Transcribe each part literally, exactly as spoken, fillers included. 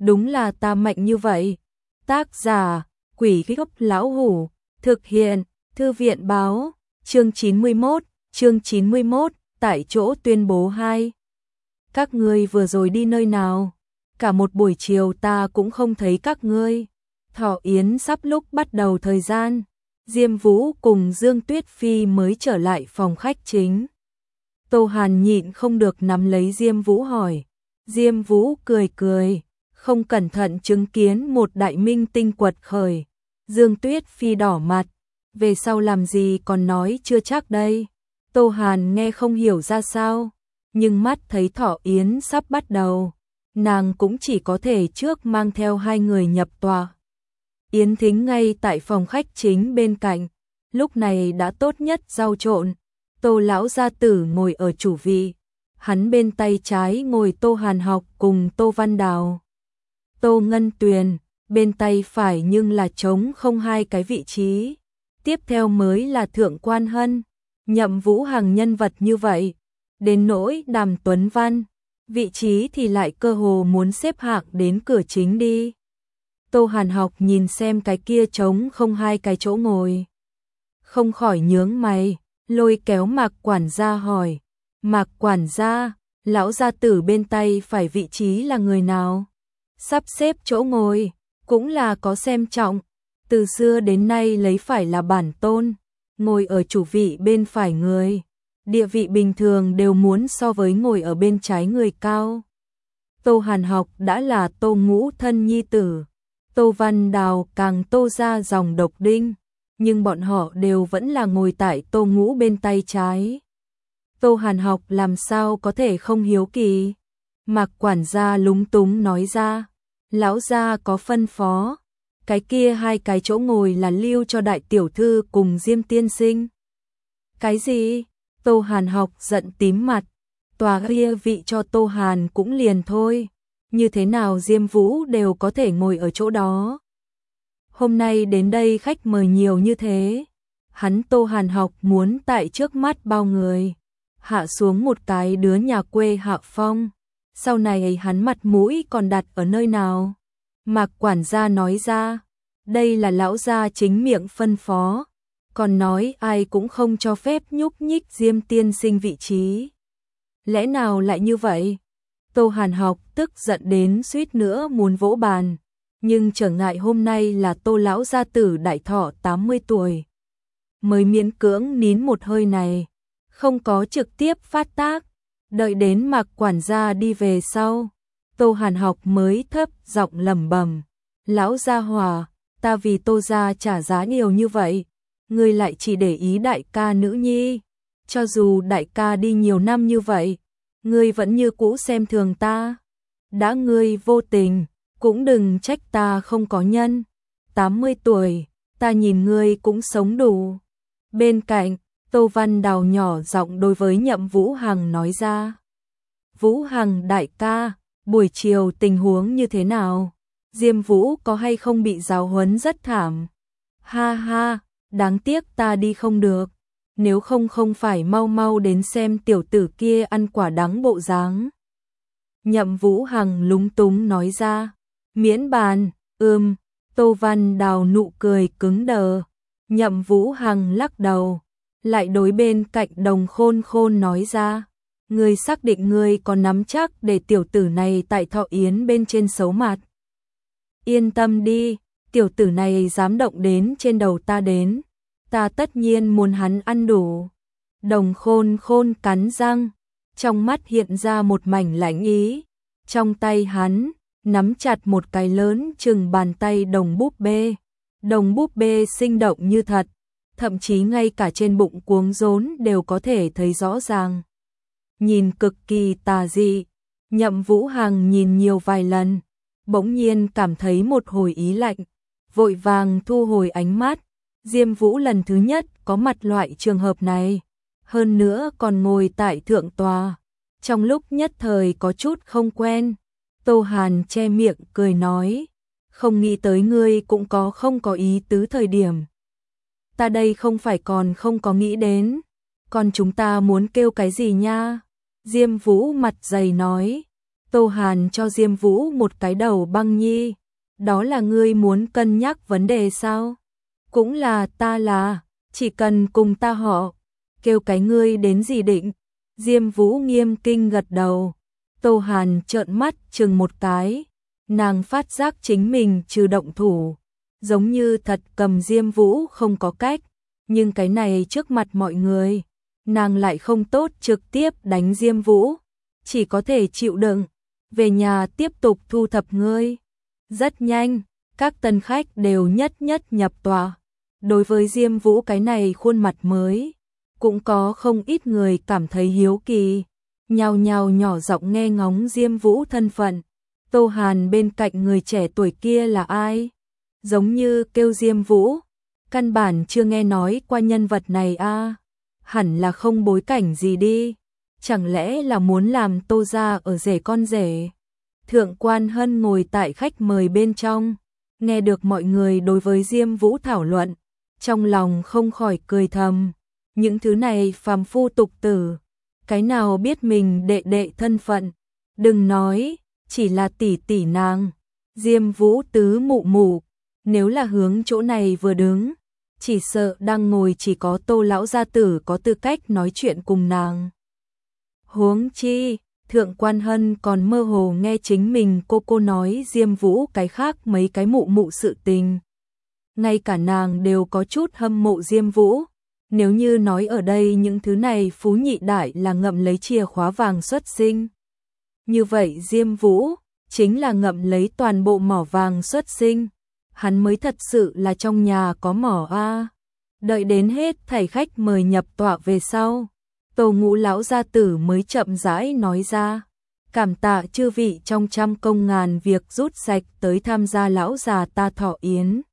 đúng là ta mạnh như vậy. Tác giả, Quỷ Gốc Lão Hủ, thực hiện, Thư viện Báo, chương chín mươi mốt, chương chín mươi mốt, tại chỗ tuyên bố hai. Các ngươi vừa rồi đi nơi nào? Cả một buổi chiều ta cũng không thấy các ngươi. Thọ yến sắp lúc bắt đầu thời gian, Diêm Vũ cùng Dương Tuyết Phi mới trở lại phòng khách chính. Tô Hàn nhịn không được nắm lấy Diêm Vũ hỏi. Diêm Vũ cười cười, không cẩn thận chứng kiến một đại minh tinh quật khởi. Dương Tuyết Phi đỏ mặt, về sau làm gì còn nói chưa chắc đây. Tô Hàn nghe không hiểu ra sao, nhưng mắt thấy thọ yến sắp bắt đầu, nàng cũng chỉ có thể trước mang theo hai người nhập tòa. Yến thính ngay tại phòng khách chính bên cạnh, lúc này đã tốt nhất rau trộn. Tô lão gia tử ngồi ở chủ vị, hắn bên tay trái ngồi Tô Hàn Học cùng Tô Văn Đào. Tô Ngân Tuyền, bên tay phải nhưng là trống không hai cái vị trí. Tiếp theo mới là Thượng Quan Hân, Nhậm Vũ Hằng nhân vật như vậy. Đến nỗi Đàm Tuấn Văn, vị trí thì lại cơ hồ muốn xếp hạng đến cửa chính đi. Tô Hàn Học nhìn xem cái kia trống không hai cái chỗ ngồi, không khỏi nhướng mày, lôi kéo Mạc quản gia hỏi. Mạc quản gia, lão gia tử bên tay phải vị trí là người nào? Sắp xếp chỗ ngồi, cũng là có xem trọng. Từ xưa đến nay lấy phải là bản tôn, ngồi ở chủ vị bên phải người. Địa vị bình thường đều muốn so với ngồi ở bên trái người cao. Tô Hàn Học đã là Tô Ngũ thân nhi tử, Tô Văn Đào càng Tô ra dòng độc đinh, nhưng bọn họ đều vẫn là ngồi tại Tô Ngũ bên tay trái. Tô Hàn Học làm sao có thể không hiếu kỳ? Mạc quản gia lúng túng nói ra, lão gia có phân phó, cái kia hai cái chỗ ngồi là lưu cho đại tiểu thư cùng Diêm tiên sinh. Cái gì? Tô Hàn Học giận tím mặt, tòa kia vị cho Tô Hàn cũng liền thôi, như thế nào Diêm Vũ đều có thể ngồi ở chỗ đó. Hôm nay đến đây khách mời nhiều như thế, hắn Tô Hàn Học muốn tại trước mắt bao người hạ xuống một cái đứa nhà quê hạ phong, sau này hắn mặt mũi còn đặt ở nơi nào? Mạc quản gia nói ra, đây là lão gia chính miệng phân phó, còn nói ai cũng không cho phép nhúc nhích Diêm tiên sinh vị trí. Lẽ nào lại như vậy? Tô Hàn Học tức giận đến suýt nữa muốn vỗ bàn, nhưng trở ngại hôm nay là Tô lão gia tử đại thọ tám mươi tuổi, mới miễn cưỡng nín một hơi này, không có trực tiếp phát tác. Đợi đến Mạc quản gia đi về sau, Tô Hàn Học mới thấp giọng lẩm bẩm, lão gia hòa, ta vì Tô gia trả giá nhiều như vậy, ngươi lại chỉ để ý đại ca nữ nhi, cho dù đại ca đi nhiều năm như vậy, ngươi vẫn như cũ xem thường ta. Đã ngươi vô tình, cũng đừng trách ta không có nhân. tám mươi tuổi, ta nhìn ngươi cũng sống đủ. Bên cạnh, Tô Văn Đào nhỏ giọng đối với Nhậm Vũ Hằng nói ra. Vũ Hằng đại ca, buổi chiều tình huống như thế nào? Diêm Vũ có hay không bị giáo huấn rất thảm? Ha ha, đáng tiếc ta đi không được. Nếu không không phải mau mau đến xem tiểu tử kia ăn quả đắng bộ dáng. Nhậm Vũ Hằng lúng túng nói ra. Miễn bàn, ưm, Tô Văn Đào nụ cười cứng đờ. Nhậm Vũ Hằng lắc đầu, lại đối bên cạnh Đồng Khôn Khôn nói ra. Ngươi xác định ngươi có nắm chắc để tiểu tử này tại thọ yến bên trên xấu mặt. Yên tâm đi, tiểu tử này dám động đến trên đầu ta đến, ta tất nhiên muốn hắn ăn đủ. Đồng Khôn Khôn cắn răng, trong mắt hiện ra một mảnh lạnh ý, trong tay hắn nắm chặt một cái lớn chừng bàn tay đồng búp bê. Đồng búp bê sinh động như thật, thậm chí ngay cả trên bụng cuống rốn đều có thể thấy rõ ràng. Nhìn cực kỳ tà dị, Nhậm Vũ Hằng nhìn nhiều vài lần, bỗng nhiên cảm thấy một hồi ý lạnh, vội vàng thu hồi ánh mắt. Diêm Vũ lần thứ nhất có mặt loại trường hợp này, hơn nữa còn ngồi tại thượng tòa, trong lúc nhất thời có chút không quen. Tô Hàn che miệng cười nói, không nghĩ tới ngươi cũng có không có ý tứ thời điểm. Ta đây không phải còn không có nghĩ đến, còn chúng ta muốn kêu cái gì nha? Diêm Vũ mặt dày nói, Tô Hàn cho Diêm Vũ một cái đầu băng nhi. Đó là ngươi muốn cân nhắc vấn đề sao? Cũng là, ta là, chỉ cần cùng ta họ, kêu cái ngươi đến gì định? Diêm Vũ nghiêm kinh gật đầu. Tô Hàn trợn mắt chừng một cái, nàng phát giác chính mình trừ động thủ, giống như thật cầm Diêm Vũ không có cách, nhưng cái này trước mặt mọi người, nàng lại không tốt trực tiếp đánh Diêm Vũ, chỉ có thể chịu đựng, về nhà tiếp tục thu thập ngươi. Rất nhanh, các tân khách đều nhất nhất nhập tòa. Đối với Diêm Vũ cái này khuôn mặt mới, cũng có không ít người cảm thấy hiếu kỳ, nhao nhao nhỏ giọng nghe ngóng Diêm Vũ thân phận. Tô Hàn bên cạnh người trẻ tuổi kia là ai? Giống như kêu Diêm Vũ, căn bản chưa nghe nói qua nhân vật này a, à? Hẳn là không bối cảnh gì đi, chẳng lẽ là muốn làm Tô gia ở rể con rể? Thượng quan Hân ngồi tại khách mời bên trong, nghe được mọi người đối với Diêm Vũ thảo luận, trong lòng không khỏi cười thầm, những thứ này phàm phu tục tử, cái nào biết mình đệ đệ thân phận, đừng nói, chỉ là tỷ tỷ nàng, Diêm Vũ tứ mụ mụ, nếu là hướng chỗ này vừa đứng, chỉ sợ đang ngồi chỉ có Tô lão gia tử có tư cách nói chuyện cùng nàng. Huống chi, Thượng quan Hân còn mơ hồ nghe chính mình cô cô nói Diêm Vũ cái khác mấy cái mụ mụ sự tình. Ngay cả nàng đều có chút hâm mộ Diêm Vũ. Nếu như nói ở đây những thứ này phú nhị đại là ngậm lấy chìa khóa vàng xuất sinh. Như vậy Diêm Vũ chính là ngậm lấy toàn bộ mỏ vàng xuất sinh. Hắn mới thật sự là trong nhà có mỏ a. Đợi đến hết thảy khách mời nhập tọa về sau, Tô Ngũ lão gia tử mới chậm rãi nói ra, cảm tạ chư vị trong trăm công ngàn việc rút sạch tới tham gia lão già ta thọ yến.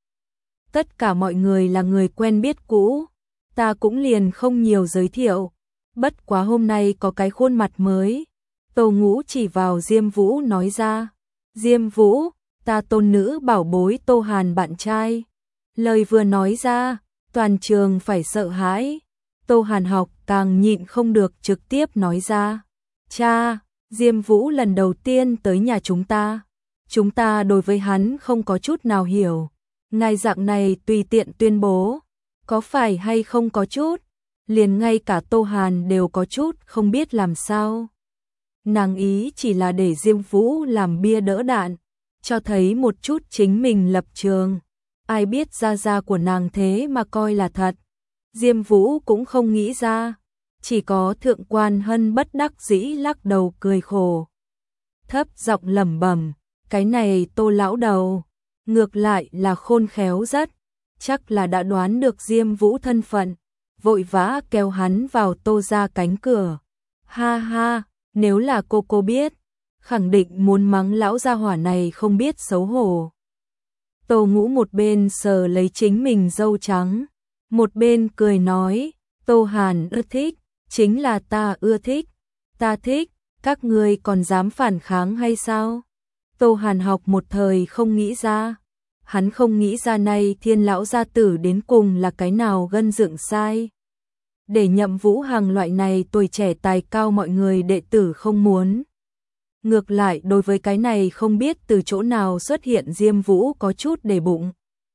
Tất cả mọi người là người quen biết cũ, ta cũng liền không nhiều giới thiệu, bất quá hôm nay có cái khuôn mặt mới. Tô Ngũ chỉ vào Diêm Vũ nói ra, Diêm Vũ, ta tôn nữ bảo bối Tô Hàn bạn trai. Lời vừa nói ra, toàn trường phải sợ hãi. Tô Hàn học càng nhịn không được trực tiếp nói ra, cha, Diêm Vũ lần đầu tiên tới nhà chúng ta, chúng ta đối với hắn không có chút nào hiểu, ngài dạng này tùy tiện tuyên bố, có phải hay không có chút, liền ngay cả Tô Hàn đều có chút không biết làm sao. Nàng ý chỉ là để Diêm Vũ làm bia đỡ đạn, cho thấy một chút chính mình lập trường, ai biết gia gia của nàng thế mà coi là thật. Diêm Vũ cũng không nghĩ ra, chỉ có Thượng quan Hân bất đắc dĩ lắc đầu cười khổ. Thấp giọng lẩm bẩm, cái này Tô lão đầu, ngược lại là khôn khéo rất, chắc là đã đoán được Diêm Vũ thân phận, vội vã kéo hắn vào Tô gia cánh cửa. Ha ha, nếu là cô cô biết, khẳng định muốn mắng lão gia hỏa này không biết xấu hổ. Tô Ngũ một bên sờ lấy chính mình râu trắng, một bên cười nói, Tô Hàn ưa thích, chính là ta ưa thích, ta thích, các ngươi còn dám phản kháng hay sao? Tô Hàn học một thời không nghĩ ra, hắn không nghĩ ra nay Thiên lão gia tử đến cùng là cái nào gân dựng sai. Để Nhậm Vũ Hằng loại này tuổi trẻ tài cao mọi người đệ tử không muốn. Ngược lại đối với cái này không biết từ chỗ nào xuất hiện Diêm Vũ có chút để bụng.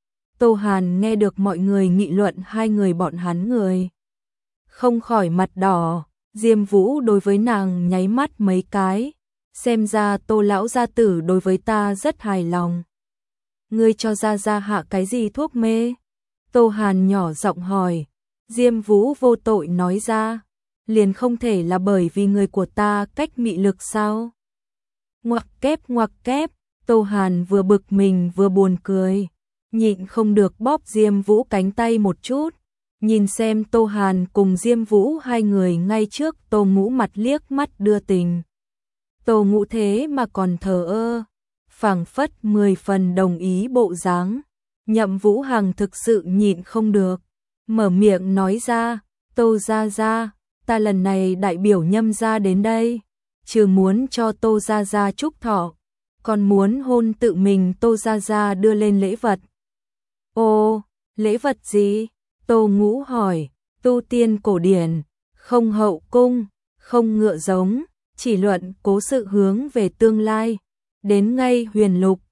Tô Hàn nghe được mọi người nghị luận hai người bọn hắn người, không khỏi mặt đỏ. Diêm Vũ đối với nàng nháy mắt mấy cái, xem ra Tô lão gia tử đối với ta rất hài lòng. Ngươi cho gia gia hạ cái gì thuốc mê? Tô Hàn nhỏ giọng hỏi. Diêm Vũ vô tội nói ra, liền không thể là bởi vì người của ta cách mị lực sao? Ngoặc kép ngoặc kép, Tô Hàn vừa bực mình vừa buồn cười, nhịn không được bóp Diêm Vũ cánh tay một chút, nhìn xem Tô Hàn cùng Diêm Vũ hai người ngay trước Tô Ngũ mặt liếc mắt đưa tình. Tô Ngũ thế mà còn thờ ơ, phảng phất mười phần đồng ý bộ dáng. Nhậm Vũ Hằng thực sự nhịn không được, mở miệng nói ra, Tô gia gia, ta lần này đại biểu Nhâm gia đến đây, trừ muốn cho Tô gia gia chúc thọ, còn muốn hôn tự mình Tô gia gia đưa lên lễ vật. Ô, lễ vật gì? Tô Ngũ hỏi. Tu tiên cổ điển, không hậu cung, không ngựa giống, chỉ luận cố sự hướng về tương lai. Đến ngay huyền lục,